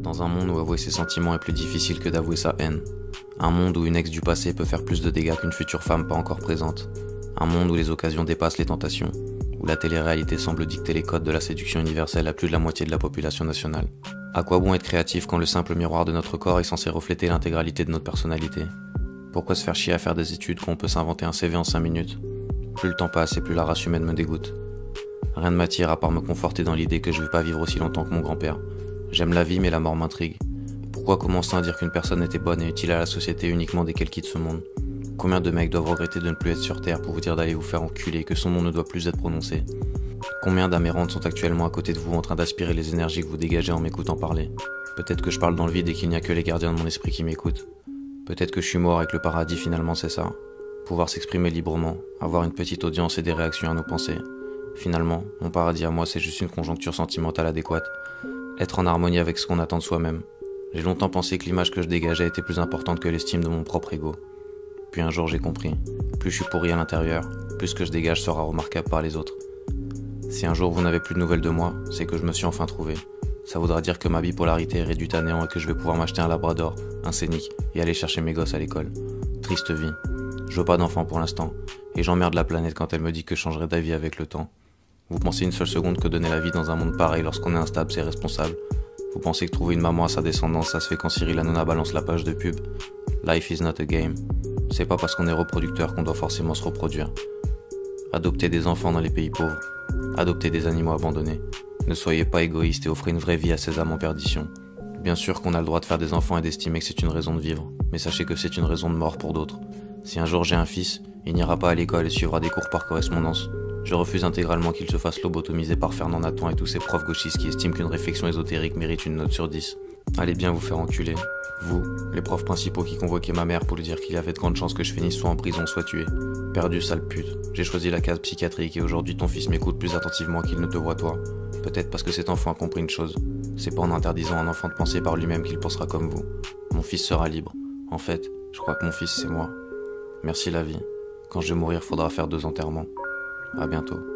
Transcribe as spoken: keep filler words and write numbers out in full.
Dans un monde où avouer ses sentiments est plus difficile que d'avouer sa haine. Un monde où une ex du passé peut faire plus de dégâts qu'une future femme pas encore présente. Un monde où les occasions dépassent les tentations. Où la télé-réalité semble dicter les codes de la séduction universelle à plus de la moitié de la population nationale. À quoi bon être créatif quand le simple miroir de notre corps est censé refléter l'intégralité de notre personnalité? Pourquoi se faire chier à faire des études quand on peut s'inventer un C V en cinq minutes? Plus le temps passe et plus la race humaine me dégoûte. Rien ne m'attire à part me conforter dans l'idée que je vais pas vivre aussi longtemps que mon grand-père. J'aime la vie mais la mort m'intrigue. Pourquoi commencer à dire qu'une personne était bonne et utile à la société uniquement dès qu'elle quitte ce monde? Combien de mecs doivent regretter de ne plus être sur Terre pour vous dire d'aller vous faire enculer et que son nom ne doit plus être prononcé? Combien d'amérantes sont actuellement à côté de vous en train d'aspirer les énergies que vous dégagez en m'écoutant parler? Peut-être que je parle dans le vide et qu'il n'y a que les gardiens de mon esprit qui m'écoutent. Peut-être que je suis mort et que le paradis finalement c'est ça. Pouvoir s'exprimer librement, avoir une petite audience et des réactions à nos pensées. Finalement, mon paradis à moi c'est juste une conjoncture sentimentale adéquate. Être en harmonie avec ce qu'on attend de soi-même. J'ai longtemps pensé que l'image que je dégageais était plus importante que l'estime de mon propre ego. Puis un jour j'ai compris, plus je suis pourri à l'intérieur, plus ce que je dégage sera remarquable par les autres. Si un jour vous n'avez plus de nouvelles de moi, c'est que je me suis enfin trouvé. Ça voudra dire que ma bipolarité est réduite à néant et que je vais pouvoir m'acheter un labrador, un scénic et aller chercher mes gosses à l'école. Triste vie. Je veux pas d'enfant pour l'instant, et j'emmerde la planète quand elle me dit que je changerai d'avis avec le temps. Vous pensez une seule seconde que donner la vie dans un monde pareil lorsqu'on est instable c'est responsable? Vous pensez que trouver une maman à sa descendance ça se fait quand Cyril Hanouna balance la page de pub? Life is not a game. C'est pas parce qu'on est reproducteur qu'on doit forcément se reproduire. Adoptez des enfants dans les pays pauvres. Adoptez des animaux abandonnés. Ne soyez pas égoïste et offrez une vraie vie à ces âmes en perdition. Bien sûr qu'on a le droit de faire des enfants et d'estimer que c'est une raison de vivre, mais sachez que c'est une raison de mort pour d'autres. Si un jour j'ai un fils, il n'ira pas à l'école et suivra des cours par correspondance. Je refuse intégralement qu'il se fasse lobotomiser par Fernand Nathan et tous ces profs gauchistes qui estiment qu'une réflexion ésotérique mérite une note sur dix. Allez bien vous faire enculer. Vous, les profs principaux qui convoquaient ma mère pour lui dire qu'il y avait de grandes chances que je finisse soit en prison soit tué. Perdu, sale pute. J'ai choisi la case psychiatrique et aujourd'hui ton fils m'écoute plus attentivement qu'il ne te voit toi. Peut-être parce que cet enfant a compris une chose. C'est pas en interdisant à un enfant de penser par lui-même qu'il pensera comme vous. Mon fils sera libre. En fait, je crois que mon fils c'est moi. Merci la vie. Quand je vais mourir, faudra faire deux enterrements. À bientôt.